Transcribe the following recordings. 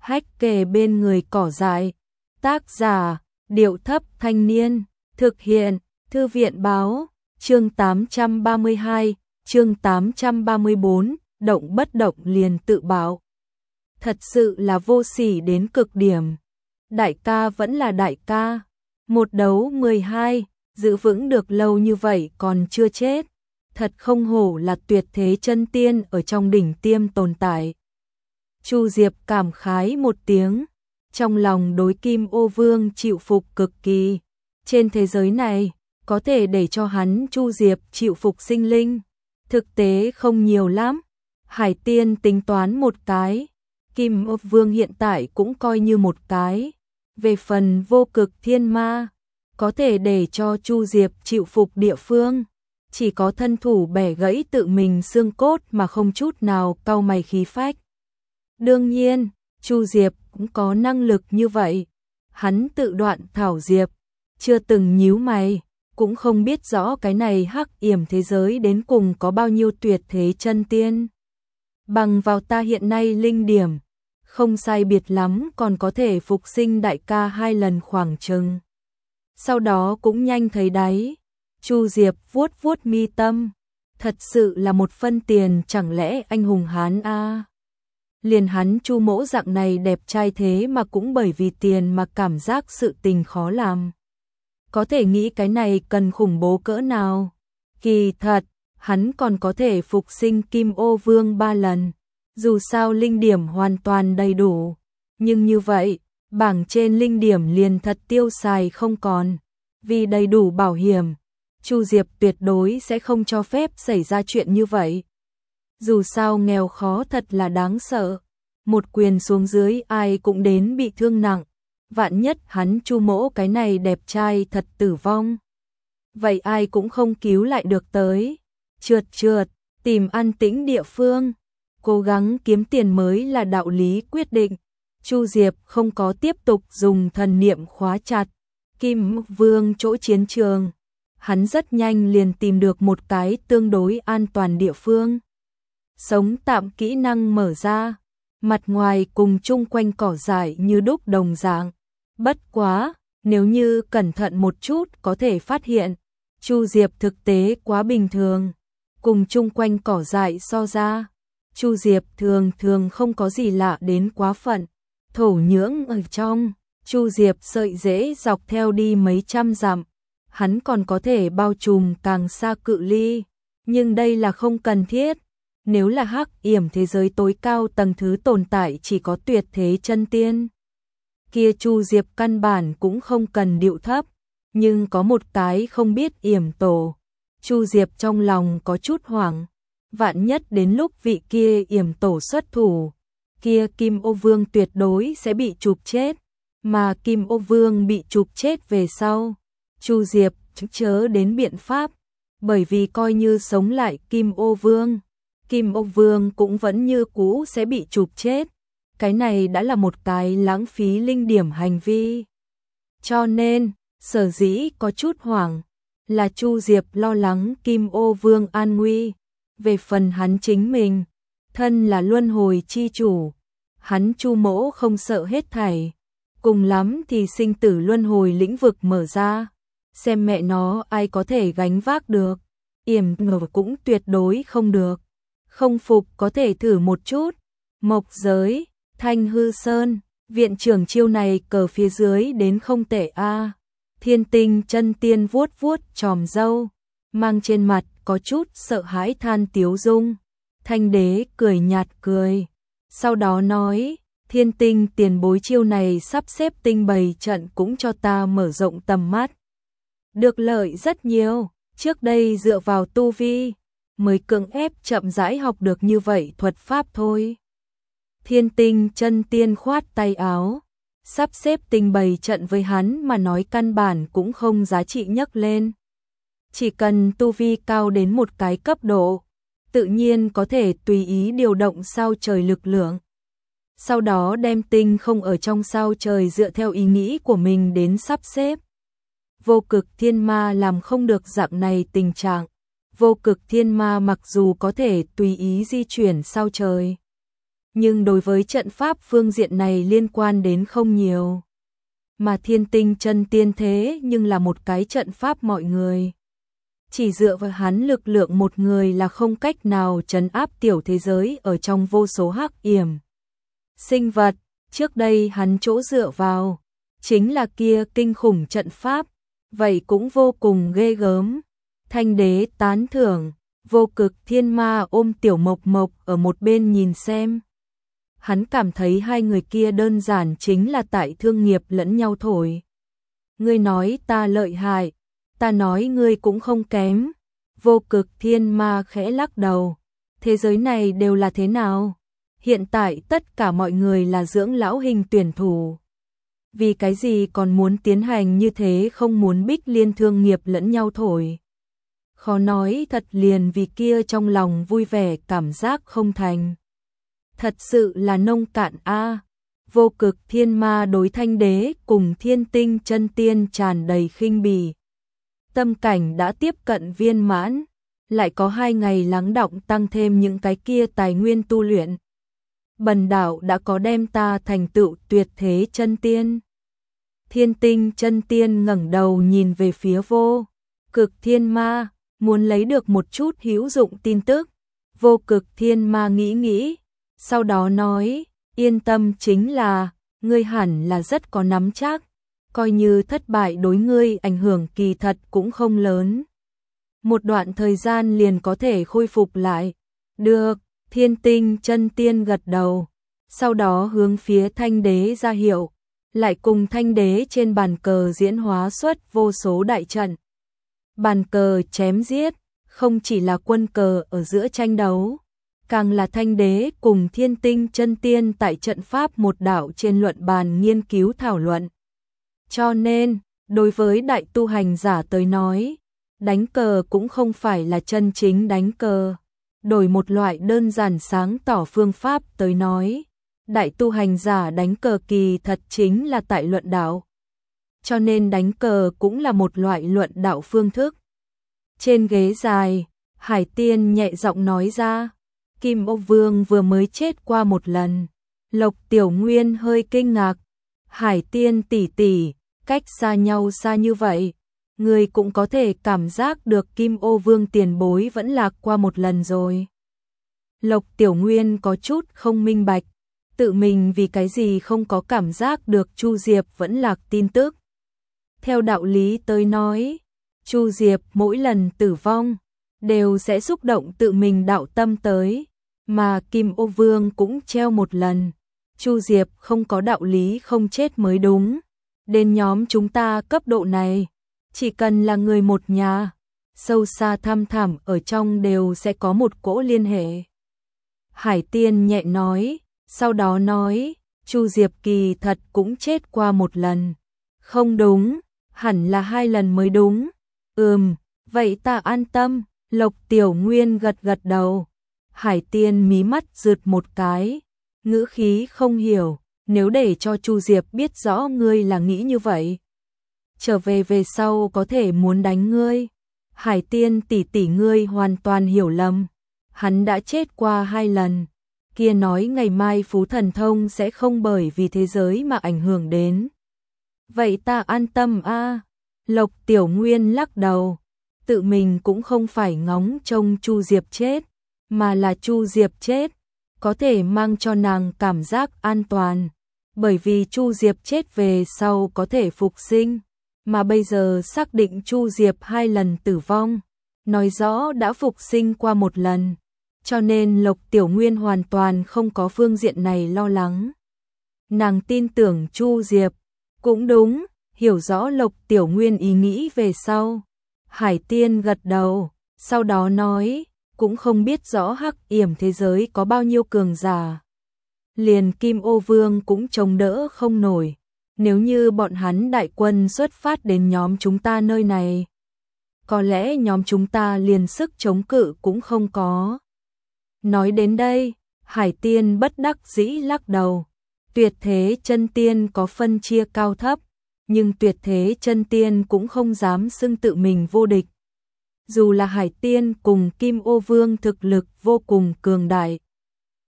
hách kề bên người cỏ dại. Tác giả, Điệu Thấp Thanh Niên. Thực hiện, Thư viện Báo. Chương 832, chương 834, động bất động liền tự bảo. Thật sự là vô sỉ đến cực điểm. Đại ca vẫn là đại ca. Một đấu 12, giữ vững được lâu như vậy còn chưa chết. Thật không hổ là tuyệt thế chân tiên ở trong đỉnh tiêm tồn tại. Chu Diệp cảm khái một tiếng, trong lòng đối Kim Ô Vương chịu phục cực kỳ. Trên thế giới này, có thể để cho hắn Chu Diệp chịu phục sinh linh, thực tế không nhiều lắm. Hải Tiên tính toán một cái, Kim Ô Vương hiện tại cũng coi như một cái. Về phần Vô Cực Thiên Ma, có thể để cho Chu Diệp chịu phục địa phương, chỉ có thân thủ bẻ gãy tự mình xương cốt mà không chút nào cau mày khí phách. Đương nhiên, Chu Diệp cũng có năng lực như vậy. Hắn tự đoạn thảo diệp, chưa từng nhíu mày, cũng không biết rõ cái này hắc yểm thế giới đến cùng có bao nhiêu tuyệt thế chân tiên. Bằng vào ta hiện nay linh điểm, không sai biệt lắm còn có thể phục sinh đại ca 2 lần khoảng chừng. Sau đó cũng nhanh thấy đáy. Chu Diệp vuốt vuốt mi tâm, thật sự là một phân tiền, chẳng lẽ anh hùng hán a? Liền hắn Chu Mỗ dạng này đẹp trai thế mà cũng bởi vì tiền mà cảm giác sự tình khó làm. Có thể nghĩ cái này cần khủng bố cỡ nào. Kỳ thật, hắn còn có thể phục sinh Kim Ô Vương 3 lần. Dù sao linh điểm hoàn toàn đầy đủ. Nhưng như vậy, bảng trên linh điểm liền thật tiêu xài không còn. Vì đầy đủ bảo hiểm, Chu Diệp tuyệt đối sẽ không cho phép xảy ra chuyện như vậy. Dù sao nghèo khó thật là đáng sợ. Một quyền xuống dưới ai cũng đến bị thương nặng. Vạn nhất hắn Chu Mỗ cái này đẹp trai thật tử vong, vậy ai cũng không cứu lại được tới. Trượt, tìm an tĩnh địa phương, cố gắng kiếm tiền mới là đạo lý quyết định. Chu Diệp không có tiếp tục dùng thần niệm khóa chặt Kim Vương chỗ chiến trường. Hắn rất nhanh liền tìm được một cái tương đối an toàn địa phương. Sống tạm kỹ năng mở ra, mặt ngoài cùng chung quanh cỏ dại như đúc đồng dạng. Bất quá, nếu như cẩn thận một chút có thể phát hiện, Chu Diệp thực tế quá bình thường. Cùng chung quanh cỏ dại so ra, Chu Diệp thường không có gì lạ đến quá phận. Thổ nhưỡng ở trong, Chu Diệp sợi rễ dọc theo đi mấy trăm dặm. Hắn còn có thể bao trùm càng xa cự ly, nhưng đây là không cần thiết. Nếu là hắc yểm thế giới tối cao tầng thứ tồn tại chỉ có tuyệt thế chân tiên, kia Chu Diệp căn bản cũng không cần điệu thấp. Nhưng có một cái không biết yểm tổ, Chu Diệp trong lòng có chút hoảng. Vạn nhất đến lúc vị kia yểm tổ xuất thủ, kia Kim Ô Vương tuyệt đối sẽ bị chụp chết. Mà Kim Ô Vương bị chụp chết về sau, Chu Diệp chớ đến biện pháp. Bởi vì coi như sống lại Kim Ô Vương cũng vẫn như cũ sẽ bị chụp chết. Cái này đã là một cái lãng phí linh điểm hành vi. Cho nên, sở dĩ có chút hoảng là Chu Diệp lo lắng Kim Ô Vương an nguy. Về phần hắn chính mình, thân là luân hồi chi chủ, hắn Chu Mỗ không sợ hết thảy. Cùng lắm thì sinh tử luân hồi lĩnh vực mở ra, xem mẹ nó ai có thể gánh vác được. Yểm ngờ cũng tuyệt đối không được. Không phục có thể thử một chút. Mộc Giới, Thanh Hư Sơn, viện trưởng chiêu này cờ phía dưới đến không tệ a. Thiên Tinh chân tiên vuốt vuốt chòm râu, mang trên mặt có chút sợ hãi than tiếu dung. Thanh Đế cười nhạt cười, sau đó nói, Thiên Tinh tiền bối chiêu này sắp xếp tinh bày trận cũng cho ta mở rộng tầm mắt. Được lợi rất nhiều, trước đây dựa vào tu vi, mới cưỡng ép chậm rãi học được như vậy thuật pháp thôi. Thiên Tinh chân tiên khoát tay áo, sắp xếp tinh bày trận với hắn mà nói căn bản cũng không giá trị nhắc lên. Chỉ cần tu vi cao đến một cái cấp độ, tự nhiên có thể tùy ý điều động sao trời lực lượng. Sau đó đem tinh không ở trong sao trời dựa theo ý nghĩ của mình đến sắp xếp. Vô Cực Thiên Ma làm không được dạng này tình trạng. Vô Cực Thiên Ma mặc dù có thể tùy ý di chuyển sao trời, nhưng đối với trận pháp phương diện này liên quan đến không nhiều. Mà Thiên Tinh Chân Tiên thế nhưng là một cái trận pháp mọi người. Chỉ dựa vào hắn lực lượng một người là không cách nào trấn áp tiểu thế giới ở trong vô số hắc yểm sinh vật. Trước đây hắn chỗ dựa vào chính là kia kinh khủng trận pháp, vậy cũng vô cùng ghê gớm. Thanh đế tán thưởng, Vô Cực Thiên Ma ôm Tiểu Mộc Mộc ở một bên nhìn xem. Hắn cảm thấy hai người kia đơn giản chính là tại thương nghiệp lẫn nhau thổi. Ngươi nói ta lợi hại, ta nói ngươi cũng không kém. Vô Cực Thiên Ma khẽ lắc đầu. Thế giới này đều là thế nào? Hiện tại tất cả mọi người là dưỡng lão hình tuyển thủ. Vì cái gì còn muốn tiến hành như thế, không muốn bích liên thương nghiệp lẫn nhau thổi? Khó nói, thật liền vì kia trong lòng vui vẻ cảm giác không thành. Thật sự là nông cạn a. Vô Cực Thiên Ma đối Thanh đế cùng Thiên Tinh Chân Tiên tràn đầy khinh bỉ. Tâm cảnh đã tiếp cận viên mãn, lại có 2 ngày lắng đọng tăng thêm những cái kia tài nguyên tu luyện. Bần đạo đã có đem ta thành tựu tuyệt thế chân tiên. Thiên Tinh Chân Tiên ngẩng đầu nhìn về phía Vô Cực Thiên Ma, muốn lấy được một chút hữu dụng tin tức. Vô Cực Thiên Ma nghĩ nghĩ, sau đó nói, yên tâm, chính là, ngươi hẳn là rất có nắm chắc, coi như thất bại đối ngươi ảnh hưởng kỳ thật cũng không lớn. Một đoạn thời gian liền có thể khôi phục lại. Được, Thiên Tinh Chân Tiên gật đầu, sau đó hướng phía Thanh đế ra hiệu, lại cùng Thanh đế trên bàn cờ diễn hóa xuất vô số đại trận. Bàn cờ chém giết, không chỉ là quân cờ ở giữa tranh đấu, càng là Thanh đế cùng Thiên Tinh Chân Tiên tại trận pháp một đạo trên luận bàn nghiên cứu thảo luận. Cho nên, đối với đại tu hành giả tới nói, đánh cờ cũng không phải là chân chính đánh cờ. Đổi một loại đơn giản sáng tỏ phương pháp tới nói, đại tu hành giả đánh cờ kỳ thật chính là tại luận đạo. Cho nên đánh cờ cũng là một loại luận đạo phương thức. Trên ghế dài, Hải Tiên nhẹ giọng nói ra, Kim Ô Vương vừa mới chết qua một lần. Lộc Tiểu Nguyên hơi kinh ngạc, Hải Tiên tỷ tỷ, cách xa nhau xa như vậy, người cũng có thể cảm giác được Kim Ô Vương tiền bối vẫn lạc qua một lần rồi. Lộc Tiểu Nguyên có chút không minh bạch, tự mình vì cái gì không có cảm giác được Chu Diệp vẫn lạc tin tức. Theo đạo lý tới nói, Chu Diệp mỗi lần tử vong đều sẽ xúc động tự mình đạo tâm tới, mà Kim Ô Vương cũng treo một lần. Chu Diệp không có đạo lý không chết mới đúng. Đến nhóm chúng ta cấp độ này, chỉ cần là người một nhà, sâu xa thăm thẳm ở trong đều sẽ có một cỗ liên hệ. Hải Tiên nhẹ nói, sau đó nói, Chu Diệp kỳ thật cũng chết qua một lần. Không đúng, hẳn là 2 lần mới đúng. Vậy ta an tâm. Lộc Tiểu Nguyên gật gật đầu. Hải Tiên mí mắt rượt một cái, ngữ khí không hiểu, nếu để cho Chu Diệp biết rõ ngươi là nghĩ như vậy, trở về sau có thể muốn đánh ngươi. Hải Tiên tỷ tỷ, ngươi hoàn toàn hiểu lầm, hắn đã chết qua 2 lần, kia nói ngày mai Phú Thần Thông sẽ không bởi vì thế giới mà ảnh hưởng đến. Vậy ta an tâm a. Lộc Tiểu Nguyên lắc đầu, tự mình cũng không phải ngóng trông Chu Diệp chết, mà là Chu Diệp chết có thể mang cho nàng cảm giác an toàn, bởi vì Chu Diệp chết về sau có thể phục sinh, mà bây giờ xác định Chu Diệp 2 lần tử vong, nói rõ đã phục sinh qua một lần, cho nên Lộc Tiểu Nguyên hoàn toàn không có phương diện này lo lắng. Nàng tin tưởng Chu Diệp, cũng đúng, hiểu rõ Lộc Tiểu Nguyên ý nghĩ về sau. Hải Tiên gật đầu, sau đó nói, cũng không biết rõ hắc yểm thế giới có bao nhiêu cường giả. Liền Kim Ô Vương cũng chống đỡ không nổi, nếu như bọn hắn đại quân xuất phát đến nhóm chúng ta nơi này, có lẽ nhóm chúng ta liền sức chống cự cũng không có. Nói đến đây, Hải Tiên bất đắc dĩ lắc đầu, tuyệt thế chân tiên có phân chia cao thấp, nhưng tuyệt thế chân tiên cũng không dám xưng tự mình vô địch. Dù là Hải Tiên cùng Kim Ô Vương thực lực vô cùng cường đại,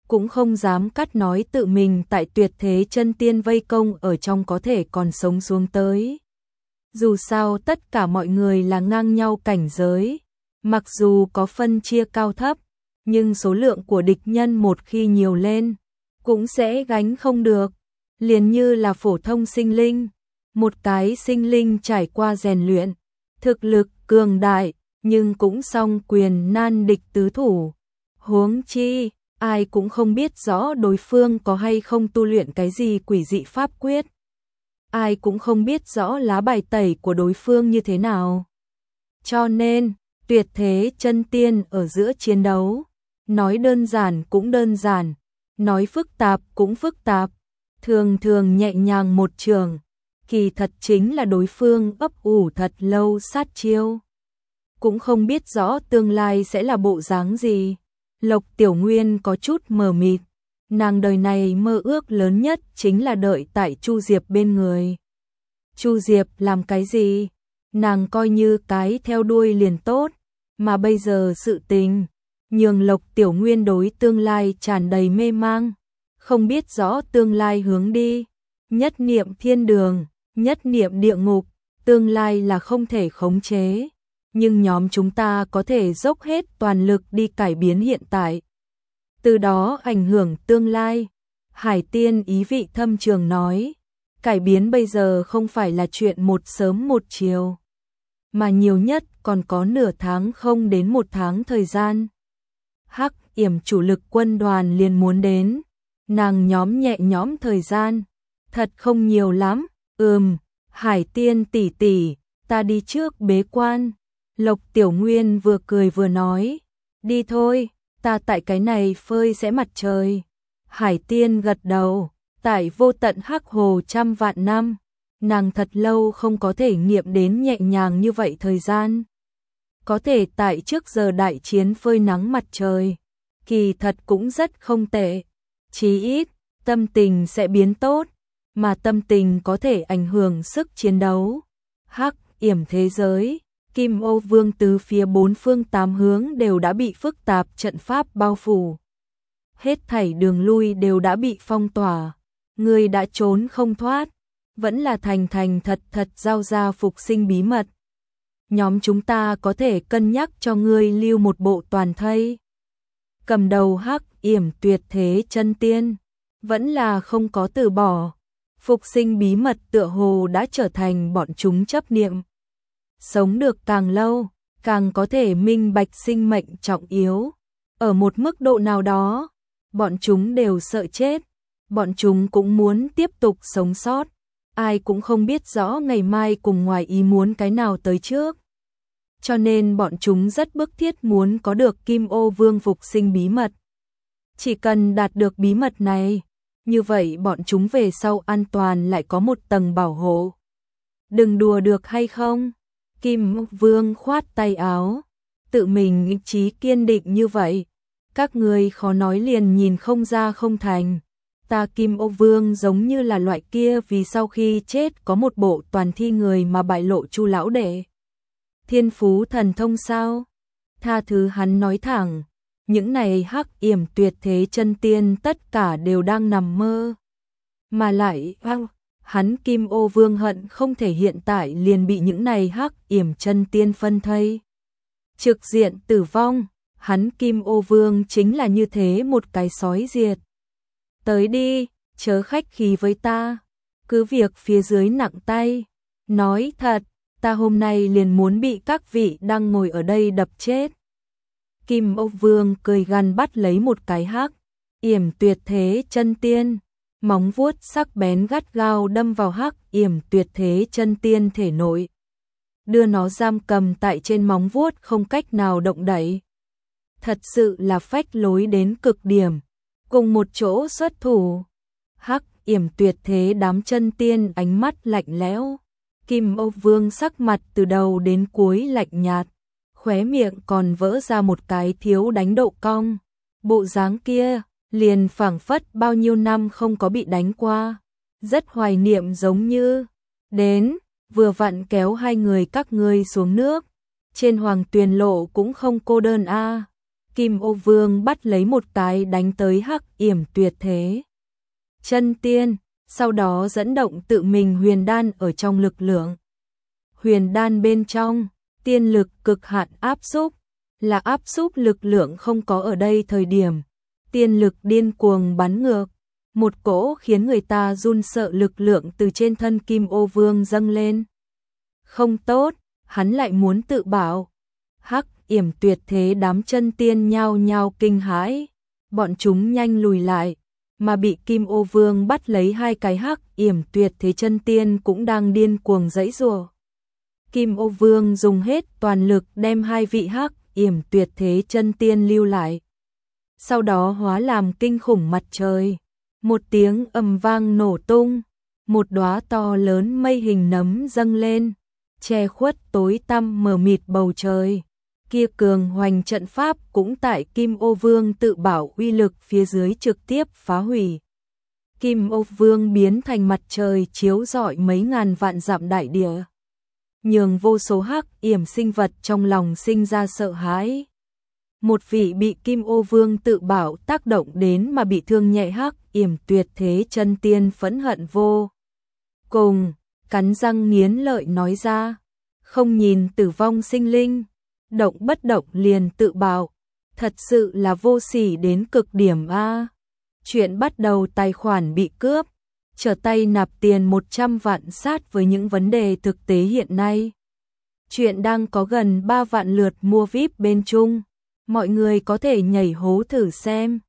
cũng không dám cắt nói tự mình tại Tuyệt Thế Chân Tiên vây công ở trong có thể còn sống xuống tới. Dù sao tất cả mọi người là ngang nhau cảnh giới, mặc dù có phân chia cao thấp, nhưng số lượng của địch nhân một khi nhiều lên, cũng sẽ gánh không được. Liền như là phổ thông sinh linh, một cái sinh linh trải qua rèn luyện, thực lực cường đại, nhưng cũng song quyền nan địch tứ thủ. Huống chi, ai cũng không biết rõ đối phương có hay không tu luyện cái gì quỷ dị pháp quyết. Ai cũng không biết rõ lá bài tẩy của đối phương như thế nào. Cho nên, Tuyệt Thế Chân Tiên ở giữa chiến đấu, nói đơn giản cũng đơn giản, nói phức tạp cũng phức tạp, thường thường nhẹ nhàng một trường, kỳ thật chính là đối phương ấp ủ thật lâu sát chiêu. Cũng không biết rõ tương lai sẽ là bộ dáng gì. Lộc Tiểu Nguyên có chút mờ mịt, nàng đời này mơ ước lớn nhất chính là đợi tại Chu Diệp bên người. Chu Diệp làm cái gì? Nàng coi như cái theo đuôi liền tốt, mà bây giờ sự tình nhường Lộc Tiểu Nguyên đối tương lai tràn đầy mê mang, không biết rõ tương lai hướng đi. Nhất niệm thiên đường, nhất niệm địa ngục, tương lai là không thể khống chế, nhưng nhóm chúng ta có thể dốc hết toàn lực đi cải biến hiện tại, từ đó ảnh hưởng tương lai. Hải Tiên ý vị thâm trường nói, cải biến bây giờ không phải là chuyện một sớm một chiều, mà nhiều nhất còn có nửa tháng không đến một tháng thời gian. Hắc Yểm chủ lực quân đoàn liền muốn đến, nàng nhóm nhẹ nhõm thời gian, thật không nhiều lắm. Hải Tiên tỷ tỷ, ta đi trước bế quan. Lộc Tiểu Nguyên vừa cười vừa nói, đi thôi, ta tại cái này phơi sẽ mặt trời. Hải Tiên gật đầu, tại vô tận Hắc Hồ trăm vạn năm, nàng thật lâu không có thể nghiệm đến nhẹ nhàng như vậy thời gian. Có thể tại trước giờ đại chiến phơi nắng mặt trời, kỳ thật cũng rất không tệ. Chí ít, tâm tình sẽ biến tốt, mà tâm tình có thể ảnh hưởng sức chiến đấu. Hắc Yểm thế giới, Kim Ô Vương từ phía bốn phương tám hướng đều đã bị phức tạp trận pháp bao phủ. Hết thảy đường lui đều đã bị phong tỏa, người đã trốn không thoát, vẫn là thành thành thật thật giao ra phục sinh bí mật. Nhóm chúng ta có thể cân nhắc cho ngươi lưu một bộ toàn thây. Cầm đầu Hắc Yểm Tuyệt Thế Chân Tiên vẫn là không có từ bỏ. Phục sinh bí mật tựa hồ đã trở thành bọn chúng chấp niệm. Sống được càng lâu, càng có thể minh bạch sinh mệnh trọng yếu. Ở một mức độ nào đó, bọn chúng đều sợ chết. Bọn chúng cũng muốn tiếp tục sống sót. Ai cũng không biết rõ ngày mai cùng ngoài ý muốn cái nào tới trước. Cho nên bọn chúng rất bức thiết muốn có được Kim Ô Vương phục sinh bí mật. Chỉ cần đạt được bí mật này, như vậy bọn chúng về sau an toàn lại có một tầng bảo hộ. Đừng đùa được hay không? Kim Vương khoát tay áo, tự mình ý chí kiên định như vậy. Các người khó nói liền nhìn không ra không thành. Ta Kim Ô Vương giống như là loại kia vì sau khi chết có một bộ toàn thi người mà bại lộ Chu lão đệ. Thiên phú thần thông sao? Tha thứ hắn nói thẳng, những này Hắc Yểm Tuyệt Thế Chân Tiên tất cả đều đang nằm mơ. Mà lại, hắn Kim Ô Vương hận không thể hiện tại liền bị những này Hắc Yểm Chân Tiên phân thây. Trực diện tử vong, hắn Kim Ô Vương chính là như thế một cái sói diệt. Tới đi, chớ khách khí với ta, cứ việc phía dưới nặng tay. Nói thật, ta hôm nay liền muốn bị các vị đang ngồi ở đây đập chết. Kim Ô Vương cười gằn bắt lấy một cái Hắc Yểm Tuyệt Thế Chân Tiên, móng vuốt sắc bén gắt gao đâm vào Hắc Yểm Tuyệt Thế Chân Tiên thể nội, đưa nó giam cầm tại trên móng vuốt không cách nào động đậy. Thật sự là phách lối đến cực điểm, cùng một chỗ xuất thủ. Hắc Yểm Tuyệt Thế đám chân tiên ánh mắt lạnh lẽo, Kim Ô Vương sắc mặt từ đầu đến cuối lạnh nhạt, khóe miệng còn vỡ ra một cái thiếu đánh độ cong. Bộ dáng kia, liền phảng phất bao nhiêu năm không có bị đánh qua, rất hoài niệm giống như, đến, vừa vặn kéo hai người các ngươi xuống nước, trên Hoàng Tuyền Lộ cũng không cô đơn a. Kim Ô Vương bắt lấy một cái đánh tới Hắc Yểm Tuyệt Thế Chân Tiên, sau đó dẫn động tự mình huyền đan ở trong lực lượng. Huyền đan bên trong, tiên lực cực hạn áp xúc, là áp xúc lực lượng không có ở đây thời điểm. Tiên lực điên cuồng bắn ngược, một cỗ khiến người ta run sợ lực lượng từ trên thân Kim Ô Vương dâng lên. Không tốt, hắn lại muốn tự bảo. Hắc Yểm Tuyệt Thế đám chân tiên nhao nhao kinh hãi, bọn chúng nhanh lùi lại, mà bị Kim Ô Vương bắt lấy hai cái Hắc Yểm Tuyệt Thế chân tiên cũng đang điên cuồng giãy giụa. Kim Ô Vương dùng hết toàn lực đem hai vị Hắc Yểm Tuyệt Thế chân tiên lưu lại. Sau đó hóa làm kinh khủng mặt trời. Một tiếng ầm vang nổ tung, một đóa to lớn mây hình nấm dâng lên, che khuất tối tăm mờ mịt bầu trời. Kia cường hoành trận pháp cũng tại Kim Ô Vương tự bảo uy lực phía dưới trực tiếp phá hủy. Kim Ô Vương biến thành mặt trời chiếu rọi mấy ngàn vạn dặm đại địa, nhường vô số Hắc Yểm sinh vật trong lòng sinh ra sợ hãi. Một vị bị Kim Ô Vương tự bảo tác động đến mà bị thương nhẹ Hắc Yểm Tuyệt Thế chân tiên phẫn hận vô cùng, cắn răng nghiến lợi nói ra, không nhìn tử vong sinh linh, động bất động liền tự bảo, thật sự là vô sỉ đến cực điểm a. Chuyện bắt đầu tài khoản bị cướp, trở tay nạp tiền 100 vạn sát với những vấn đề thực tế hiện nay. Chuyện đang có gần 3 vạn lượt mua VIP bên Trung, mọi người có thể nhảy hố thử xem.